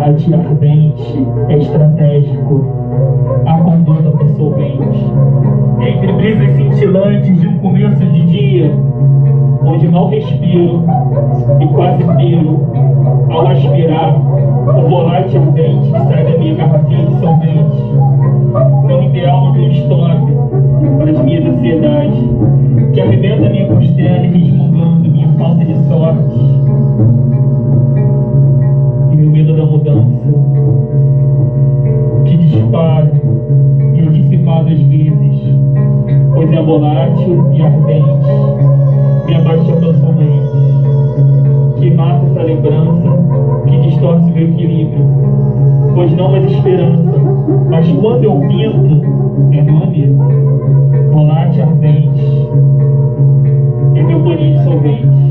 volátil e ardente, é estratégico, a conduta por solvente. Entre brisas cintilantes de um começo de dia, onde mal respiro e quase piro, ao aspirar o volátil ardente que sai da minha garrafinha de solvente. Não ideal no stop para as minhas ansiedades, que arrebenta minha costela resmungando minha falta de sorte e meu medo da mudança, que dispara e é dissipado às vezes, pois é volátil e ardente, me abaixa pessoalmente, que mata essa lembrança, que distorce meu equilíbrio, pois não mais esperança, mas quando eu pinto, é nome, volátil ardente, é meu paninho solvente.